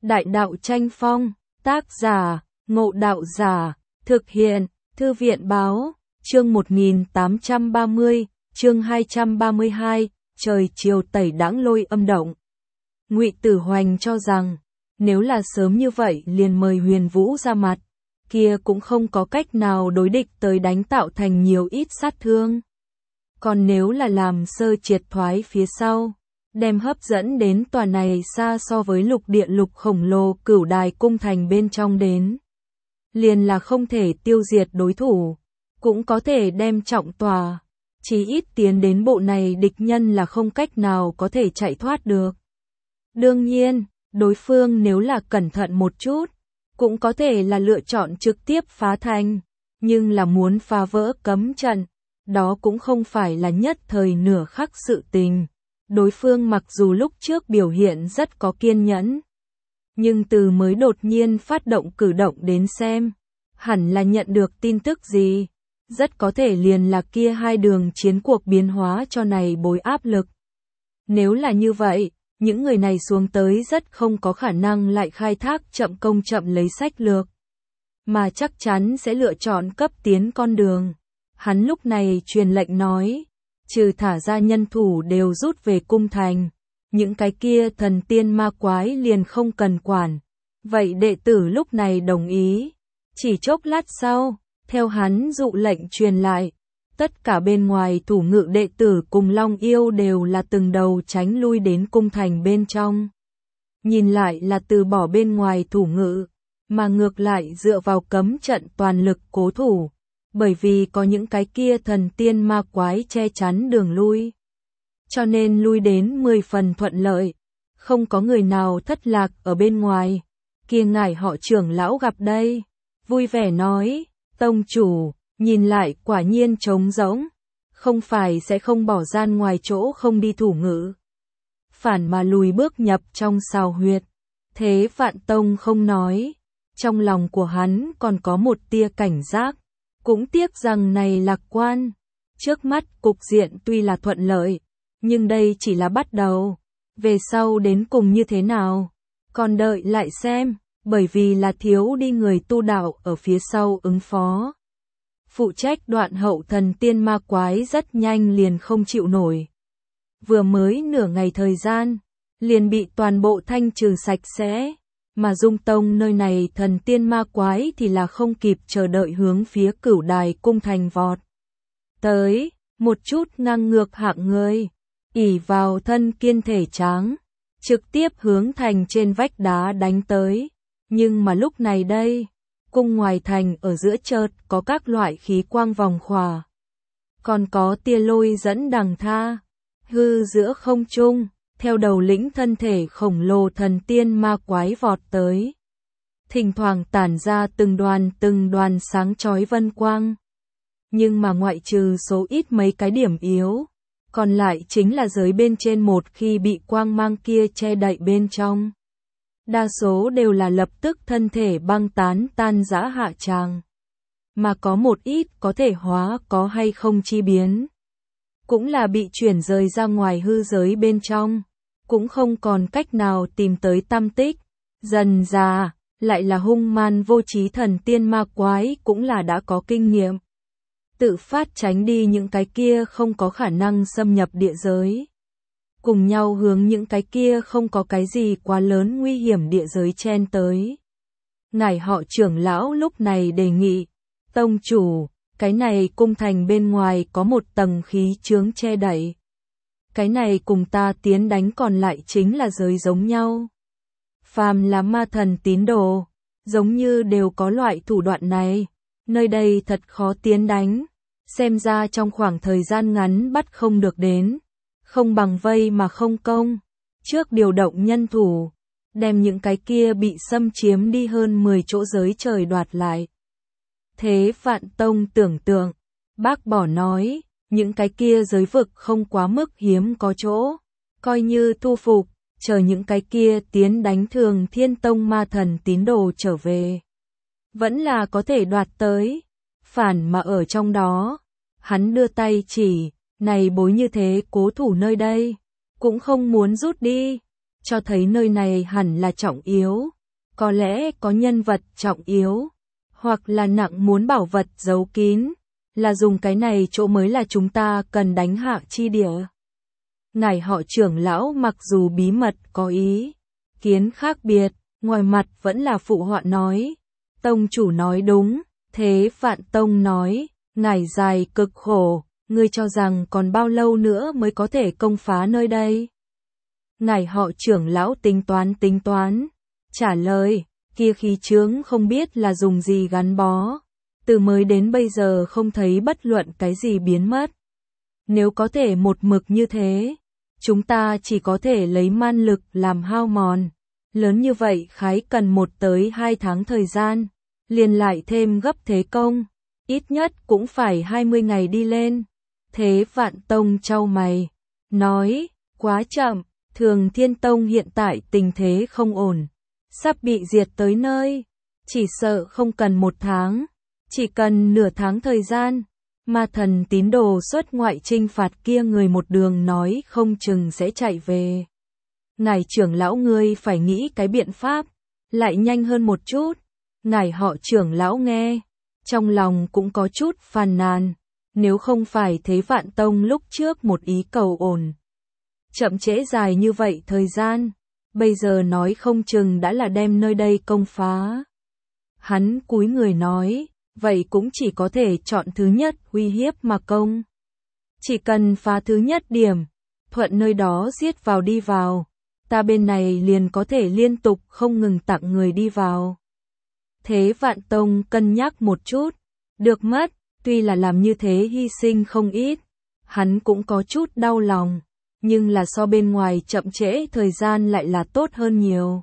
Đại đạo tranh phong, tác giả, Ngộ Đạo Giả, thực hiện, Thư viện báo, chương 1830, chương 232, trời chiều tẩy đãng lôi âm động. Ngụy Tử Hoành cho rằng, nếu là sớm như vậy liền mời Huyền Vũ ra mặt, kia cũng không có cách nào đối địch tới đánh tạo thành nhiều ít sát thương. Còn nếu là làm sơ triệt thoái phía sau, đem hấp dẫn đến tòa này xa so với lục địa lục khổng lồ Cửu Đài cung thành bên trong đến. Liền là không thể tiêu diệt đối thủ, cũng có thể đem trọng tòa, chí ít tiến đến bộ này địch nhân là không cách nào có thể chạy thoát được. Đương nhiên, đối phương nếu là cẩn thận một chút, cũng có thể là lựa chọn trực tiếp phá thành, nhưng là muốn phá vỡ cấm trận, đó cũng không phải là nhất thời nửa khắc sự tình. Đối phương mặc dù lúc trước biểu hiện rất có kiên nhẫn, nhưng từ mới đột nhiên phát động cử động đến xem, hẳn là nhận được tin tức gì, rất có thể liền là kia hai đường chiến cuộc biến hóa cho này bối áp lực. Nếu là như vậy, những người này xuống tới rất không có khả năng lại khai thác chậm công chậm lấy sách lược, mà chắc chắn sẽ lựa chọn cấp tiến con đường. Hắn lúc này truyền lệnh nói, trừ thả ra nhân thủ đều rút về cung thành, những cái kia thần tiên ma quái liền không cần quản. Vậy đệ tử lúc này đồng ý. Chỉ chốc lát sau, theo hắn dụ lệnh truyền lại, tất cả bên ngoài thủ ngự đệ tử cùng Long Yêu đều là từng đầu tránh lui đến cung thành bên trong. Nhìn lại là từ bỏ bên ngoài thủ ngự, mà ngược lại dựa vào cấm trận toàn lực cố thủ, bởi vì có những cái kia thần tiên ma quái che chắn đường lui. Cho nên lui đến 10 phần thuận lợi, không có người nào thất lạc ở bên ngoài. Kia ngài họ trưởng lão gặp đây, vui vẻ nói, tông chủ, nhìn lại quả nhiên trống rỗng, không phải sẽ không bỏ gian ngoài chỗ không đi thủ ngự. Phản mà lùi bước nhập trong sào huyệt. Thế Vạn Tông không nói, trong lòng của hắn còn có một tia cảnh giác, cũng tiếc rằng này lạc quan. Trước mắt cục diện tuy là thuận lợi, nhưng đây chỉ là bắt đầu, về sau đến cùng như thế nào, còn đợi lại xem, bởi vì là thiếu đi người tu đạo ở phía sau ứng phó. Phụ trách đoạn hậu thần tiên ma quái rất nhanh liền không chịu nổi. Vừa mới nửa ngày thời gian, liền bị toàn bộ thanh trừ sạch sẽ, mà Dung Tông nơi này thần tiên ma quái thì là không kịp chờ đợi hướng phía Cửu Đài cung thành vọt. Tới, một chút ngang ngược hạng người, ỷ vào thân kiên thể tráng, trực tiếp hướng thành trên vách đá đánh tới. Nhưng mà lúc này đây, cung ngoài thành ở giữa chợt có các loại khí quang vòng khỏa. Còn có tia lôi dẫn đằng tha, hư giữa không trung, theo đầu lĩnh thân thể khổng lồ thần tiên ma quái vọt tới. Thỉnh thoảng tản ra từng đoàn sáng chói vân quang. Nhưng mà ngoại trừ số ít mấy cái điểm yếu, còn lại chính là giới bên trên một khi bị quang mang kia che đậy bên trong. Đa số đều là lập tức thân thể băng tán tan rã hạ tràng. Mà có một ít có thể hóa có hay không chi biến. Cũng là bị chuyển rời ra ngoài hư giới bên trong. Cũng không còn cách nào tìm tới tăm tích. Dần già, lại là hung man vô trí thần tiên ma quái cũng là đã có kinh nghiệm. Tự phát tránh đi những cái kia không có khả năng xâm nhập địa giới. Cùng nhau hướng những cái kia không có cái gì quá lớn nguy hiểm địa giới chen tới. Ngài họ trưởng lão lúc này đề nghị, tông chủ, cái này cung thành bên ngoài có một tầng khí chướng che đậy. Cái này cùng ta tiến đánh còn lại chính là giới giống nhau. Phàm là ma thần tín đồ, giống như đều có loại thủ đoạn này, nơi đây thật khó tiến đánh, xem ra trong khoảng thời gian ngắn bắt không được đến. Không bằng vây mà không công, trước điều động nhân thủ, đem những cái kia bị xâm chiếm đi hơn 10 chỗ giới trời đoạt lại. Thế Vạn Tông tưởng tượng, bác bỏ nói, những cái kia giới vực không quá mức hiếm có chỗ, coi như thu phục, chờ những cái kia tiến đánh Thường Thiên Tông ma thần tín đồ trở về. Vẫn là có thể đoạt tới, phản mà ở trong đó, hắn đưa tay chỉ. Này bối như thế cố thủ nơi đây, cũng không muốn rút đi, cho thấy nơi này hẳn là trọng yếu, có lẽ có nhân vật trọng yếu, hoặc là nặng muốn bảo vật giấu kín, là dùng cái này chỗ mới là chúng ta cần đánh hạ chi địa. Ngài họ trưởng lão mặc dù bí mật có ý kiến khác biệt, ngoài mặt vẫn là phụ họa nói. Tông chủ nói đúng, thế Vạn Tông nói, ngài dài cực khổ, ngươi cho rằng còn bao lâu nữa mới có thể công phá nơi đây? Ngài họ trưởng lão tính toán, trả lời, kia khí chướng không biết là dùng gì gắn bó, từ mới đến bây giờ không thấy bất luận cái gì biến mất. Nếu có thể một mực như thế, chúng ta chỉ có thể lấy man lực làm hao mòn, lớn như vậy khái cần 1 tới 2 tháng thời gian, liền lại thêm gấp thế công, ít nhất cũng phải 20 ngày đi lên. Thế Vạn Tông chau mày, nói, quá chậm, Thường Thiên Tông hiện tại tình thế không ổn, sắp bị diệt tới nơi, chỉ sợ không cần 1 tháng, chỉ cần nửa tháng thời gian, ma thần tín đồ xuất ngoại chinh phạt kia người một đường nói không chừng sẽ chạy về. Ngài trưởng lão ngươi phải nghĩ cái biện pháp, lại nhanh hơn một chút. Ngài họ trưởng lão nghe, trong lòng cũng có chút phàn nàn, nếu không phải thế Vạn Tông lúc trước một ý cầu ổn. Chậm trễ dài như vậy thời gian, bây giờ nói không chừng đã là đem nơi đây công phá. Hắn cúi người nói, vậy cũng chỉ có thể chọn thứ nhất uy hiếp mà công. Chỉ cần phá thứ nhất điểm, thuận nơi đó giết vào đi vào, ta bên này liền có thể liên tục không ngừng tặng người đi vào. Thế Vạn Tông cân nhắc một chút, được mất, tuy là làm như thế hy sinh không ít, hắn cũng có chút đau lòng, nhưng là so bên ngoài chậm trễ thời gian lại là tốt hơn nhiều.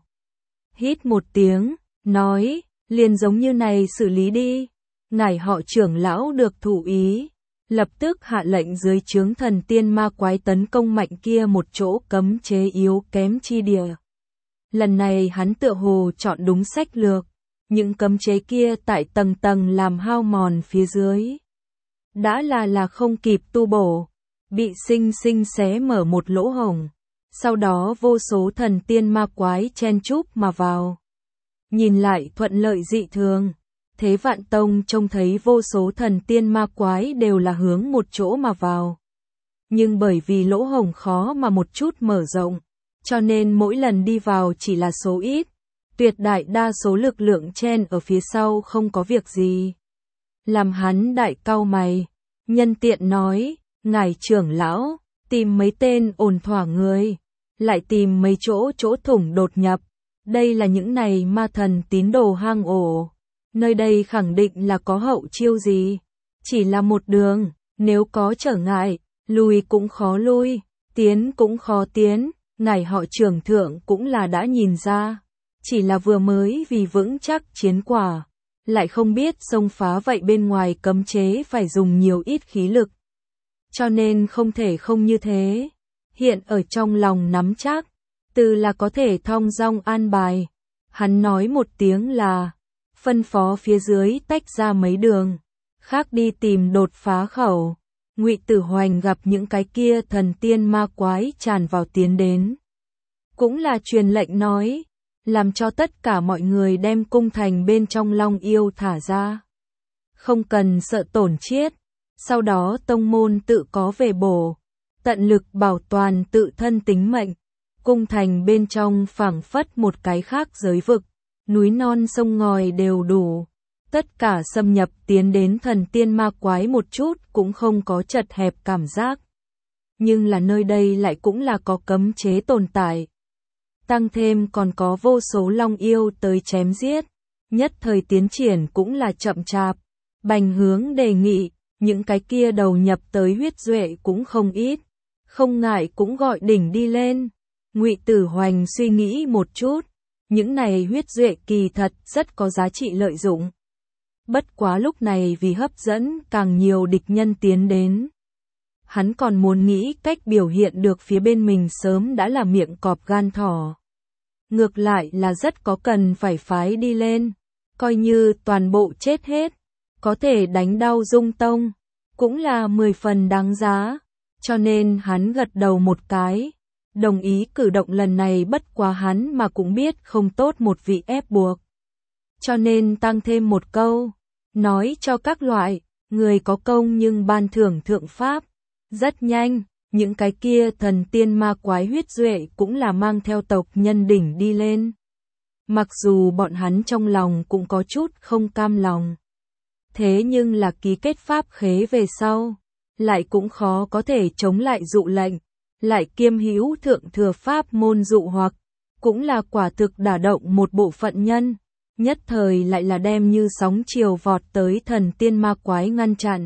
Hít một tiếng, nói, liền giống như này xử lý đi. Ngài họ trưởng lão được thụ ý, lập tức hạ lệnh dưới trướng thần tiên ma quái tấn công mạnh kia một chỗ cấm chế yếu kém chi địa. Lần này hắn tựa hồ chọn đúng sách lược, những cấm chế kia tại tầng tầng làm hao mòn phía dưới. Đã là không kịp tu bổ, bị sinh sinh xé mở một lỗ hổng, sau đó vô số thần tiên ma quái chen chúc mà vào. Nhìn lại thuận lợi dị thường. Thế Vạn Tông trông thấy vô số thần tiên ma quái đều là hướng một chỗ mà vào. Nhưng bởi vì lỗ hổng khó mà một chút mở rộng, cho nên mỗi lần đi vào chỉ là số ít, tuyệt đại đa số lực lượng chen ở phía sau không có việc gì. Làm hắn đại cau mày, nhân tiện nói, ngài trưởng lão, tìm mấy tên ổn thỏa người, lại tìm mấy chỗ thủng đột nhập, đây là những này ma thần tín đồ hang ổ. Nơi đây khẳng định là có hậu chiêu gì, chỉ là một đường, nếu có trở ngại, lui cũng khó lui, tiến cũng khó tiến, ngài họ trưởng thượng cũng là đã nhìn ra, chỉ là vừa mới vì vững chắc chiến quả, lại không biết xông phá vậy bên ngoài cấm chế phải dùng nhiều ít khí lực. Cho nên không thể không như thế, hiện ở trong lòng nắm chắc, từ là có thể thong dong an bài, hắn nói một tiếng là phân phó phía dưới tách ra mấy đường, khác đi tìm đột phá khẩu. Ngụy Tử Hoành gặp những cái kia thần tiên ma quái tràn vào tiến đến, cũng là truyền lệnh nói, làm cho tất cả mọi người đem cung thành bên trong Long Yêu thả ra, không cần sợ tổn chiết, sau đó tông môn tự có về bổ, tận lực bảo toàn tự thân tính mệnh. Cung thành bên trong phảng phất một cái khác giới vực. Núi non sông ngòi đều đủ, tất cả xâm nhập tiến đến thần tiên ma quái một chút cũng không có chật hẹp cảm giác. Nhưng là nơi đây lại cũng là có cấm chế tồn tại. Tăng thêm còn có vô số long yêu tới chém giết, nhất thời tiến triển cũng là chậm chạp. Bành Hướng đề nghị, những cái kia đầu nhập tới huyết duệ cũng không ít, không ngại cũng gọi đỉnh đi lên. Ngụy Tử Hoành suy nghĩ một chút. Những này huyết duệ kỳ thật rất có giá trị lợi dụng. Bất quá lúc này vì hấp dẫn càng nhiều địch nhân tiến đến. Hắn còn muốn nghĩ cách biểu hiện được phía bên mình sớm đã là miệng cọp gan thỏ. Ngược lại là rất có cần phải phái đi lên. Coi như toàn bộ chết hết, có thể đánh đau Dung Tông, cũng là 10 phần đáng giá. Cho nên hắn gật đầu một cái. đồng ý cử động lần này, bất quá hắn mà cũng biết không tốt một vị ép buộc. Cho nên tăng thêm một câu, nói cho các loại, người có công nhưng ban thưởng thượng pháp. Rất nhanh, những cái kia thần tiên ma quái huyết duệ cũng là mang theo tộc nhân đỉnh đi lên. Mặc dù bọn hắn trong lòng cũng có chút không cam lòng. Thế nhưng là ký kết pháp khế về sau, lại cũng khó có thể chống lại dụ lệnh, lại kiêm hữu thượng thừa pháp môn dụ hoặc, cũng là quả thực đả động một bộ phận nhân, nhất thời lại là đem như sóng chiều vọt tới thần tiên ma quái ngăn chặn.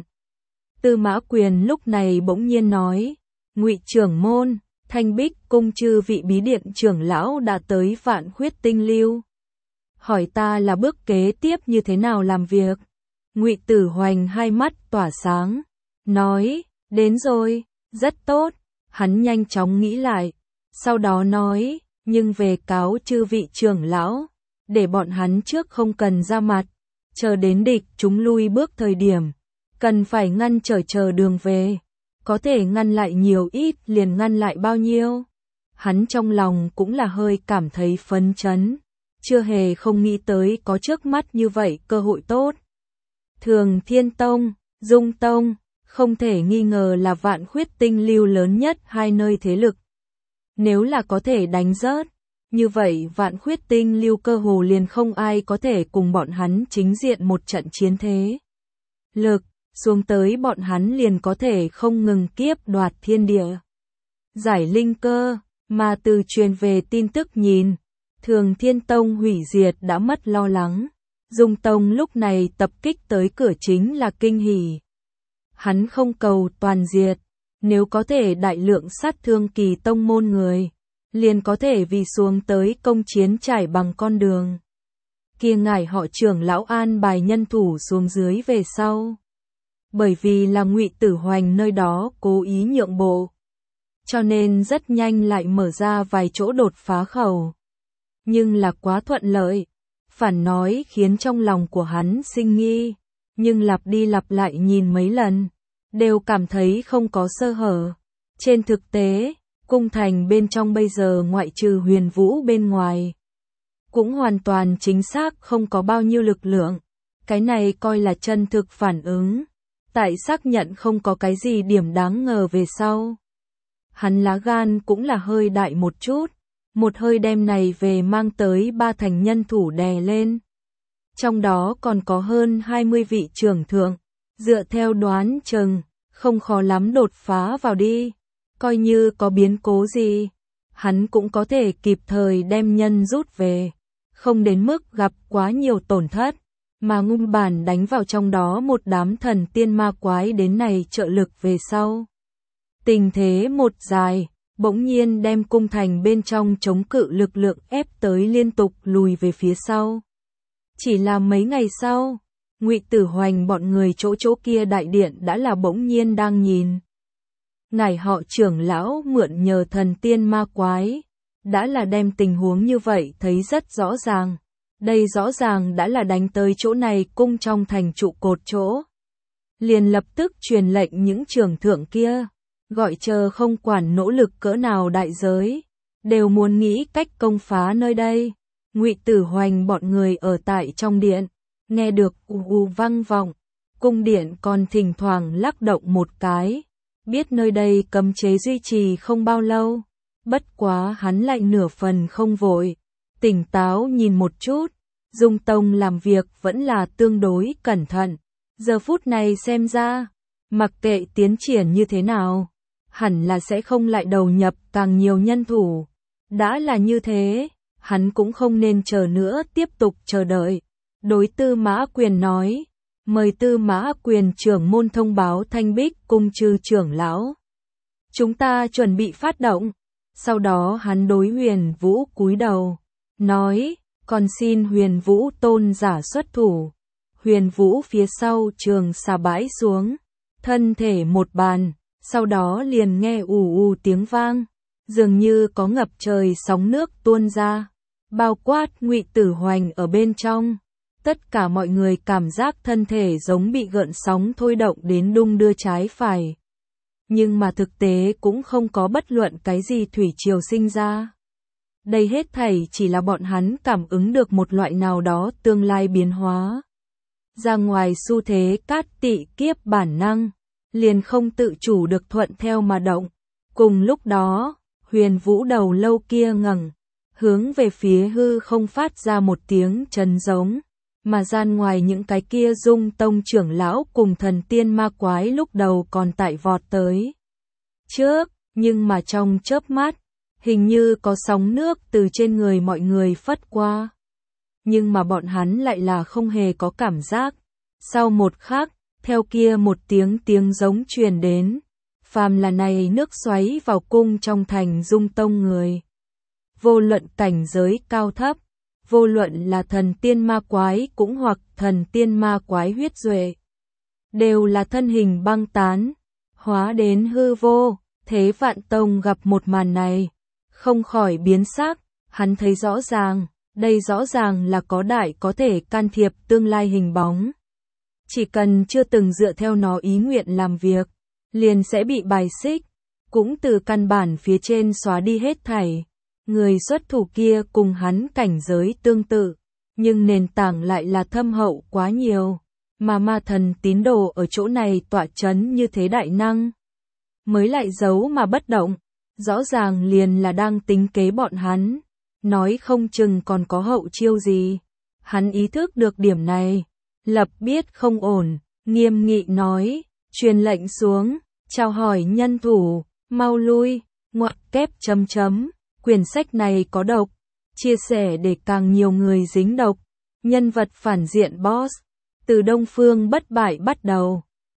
Tư Mã Quyền lúc này bỗng nhiên nói, Ngụy trưởng môn, Thanh Bích cung chư vị bí điện trưởng lão đã tới Vạn Khuyết Tinh Lưu. Hỏi ta là bước kế tiếp như thế nào làm việc. Ngụy Tử Hoành hai mắt tỏa sáng, nói, đến rồi, rất tốt. Hắn nhanh chóng nghĩ lại, sau đó nói, nhưng về cáo chư vị trưởng lão, để bọn hắn trước không cần ra mặt, chờ đến địch chúng lui bước thời điểm, cần phải ngăn trở đường về, có thể ngăn lại nhiều ít liền ngăn lại bao nhiêu. Hắn trong lòng cũng là hơi cảm thấy phấn chấn, chưa hề không nghĩ tới có trước mắt như vậy cơ hội tốt. Thường Thiên Tông, Dung Tông, không thể nghi ngờ là Vạn Khuyết Tinh Lưu lớn nhất hai nơi thế lực. Nếu là có thể đánh rớt, như vậy Vạn Khuyết Tinh Lưu cơ hồ liền không ai có thể cùng bọn hắn chính diện một trận chiến thế. Lực, xuống tới bọn hắn liền có thể không ngừng kiếp đoạt thiên địa. Giải linh cơ, mà từ truyền về tin tức nhìn, Thường Thiên Tông hủy diệt đã mất lo lắng. Dung Tông lúc này tập kích tới cửa chính là kinh hỉ. Hắn không cầu toàn diệt, nếu có thể đại lượng sát thương kỳ tông môn người, liền có thể vì xuống tới công chiến trải bằng con đường. Kia ngài họ trưởng lão an bài nhân thủ xuống dưới về sau. Bởi vì là Ngụy Tử Hoành nơi đó cố ý nhượng bộ, cho nên rất nhanh lại mở ra vài chỗ đột phá khẩu. Nhưng là quá thuận lợi, phản nói khiến trong lòng của hắn sinh nghi, nhưng lặp đi lặp lại nhìn mấy lần, đều cảm thấy không có sơ hở. Trên thực tế, cung thành bên trong bây giờ ngoại trừ Huyền Vũ bên ngoài, cũng hoàn toàn chính xác không có bao nhiêu lực lượng. Cái này coi là chân thực phản ứng, tại xác nhận không có cái gì điểm đáng ngờ về sau. Hắn lá gan cũng là hơi đại một chút, một hơi đem này về mang tới 3 thành nhân thủ đè lên. Trong đó còn có hơn 20 vị trưởng thượng, dựa theo đoán chừng, không khó lắm đột phá vào đi. Coi như có biến cố gì, hắn cũng có thể kịp thời đem nhân rút về, không đến mức gặp quá nhiều tổn thất, mà ngung bản đánh vào trong đó một đám thần tiên ma quái đến này trợ lực về sau. Tình thế một dài, bỗng nhiên đem cung thành bên trong chống cự lực lượng ép tới liên tục lùi về phía sau. Chỉ là mấy ngày sau, Ngụy Tử Hoành bọn người chỗ kia đại điện đã là bỗng nhiên đang nhìn. Ngài họ trưởng lão mượn nhờ thần tiên ma quái, đã là đem tình huống như vậy thấy rất rõ ràng. Đây rõ ràng đã là đánh tới chỗ này cung trong thành trụ cột chỗ. Liền lập tức truyền lệnh những trưởng thượng kia, gọi chờ không quản nỗ lực cỡ nào đại giới, đều muốn nghĩ cách công phá nơi đây. Ngụy Tử Hoành bọn người ở tại trong điện, nghe được vang vọng, cung điện còn thỉnh thoảng lắc động một cái, biết nơi đây cấm chế duy trì không bao lâu, bất quá hắn lại nửa phần không vội, tỉnh táo nhìn một chút, Dung Tông làm việc vẫn là tương đối cẩn thận, giờ phút này xem ra, mặc kệ tiến triển như thế nào, hẳn là sẽ không lại đầu nhập càng nhiều nhân thủ, đã là như thế, hắn cũng không nên chờ nữa tiếp tục chờ đợi. Đối Tư Mã Quyền nói, mời Tư Mã Quyền trưởng môn thông báo Thanh Bích cung chư trưởng lão. Chúng ta chuẩn bị phát động. Sau đó hắn đối Huyền Vũ cúi đầu, nói, còn xin Huyền Vũ tôn giả xuất thủ. Huyền Vũ phía sau trường xà bãi xuống, thân thể một bàn, sau đó liền nghe ù tiếng vang, dường như có ngập trời sóng nước tuôn ra, bao quát Ngụy Tử Hoành ở bên trong. Tất cả mọi người cảm giác thân thể giống bị gợn sóng thôi động đến đung đưa trái phải. nhưng mà thực tế cũng không có bất luận cái gì thủy triều sinh ra. Đây hết thảy chỉ là bọn hắn cảm ứng được một loại nào đó tương lai biến hóa. Ra ngoài xu thế cát tị kiếp bản năng, liền không tự chủ được thuận theo mà động. Cùng lúc đó, Huyền Vũ đầu lâu kia ngẩng, hướng về phía hư không phát ra một tiếng trấn giống, mà gian ngoài những cái kia Dung Tông trưởng lão cùng thần tiên ma quái lúc đầu còn tại vọt tới trước, nhưng mà trong chớp mắt, hình như có sóng nước từ trên người mọi người phất qua. Nhưng mà bọn hắn lại là không hề có cảm giác. Sau một khắc, theo kia một tiếng giống truyền đến, phàm là này nước xoáy vào cung trong thành Dung Tông người. Vô luận cảnh giới cao thấp, vô luận là thần tiên ma quái cũng hoặc thần tiên ma quái huyết duệ, đều là thân hình băng tán, hóa đến hư vô. Thế Vạn Tông gặp một màn này, không khỏi biến sắc, hắn thấy rõ ràng, đây rõ ràng là có đại có thể can thiệp tương lai hình bóng. Chỉ cần chưa từng dựa theo nó ý nguyện làm việc, liền sẽ bị bài xích, cũng từ căn bản phía trên xóa đi hết thảy. Người xuất thủ kia cùng hắn cảnh giới tương tự, nhưng nền tảng lại là thâm hậu quá nhiều, mà ma thần tín đồ ở chỗ này tọa chấn như thế đại năng. Mới lại giấu mà bất động, rõ ràng liền là đang tính kế bọn hắn, nói không chừng còn có hậu chiêu gì. Hắn ý thức được điểm này, lập biết không ổn, nghiêm nghị nói, truyền lệnh xuống, chào hỏi nhân thủ, mau lui, ngoặc kép chấm chấm, quyển sách này có độc, chia sẻ để càng nhiều người dính độc, nhân vật phản diện boss, từ Đông Phương bất bại bắt đầu.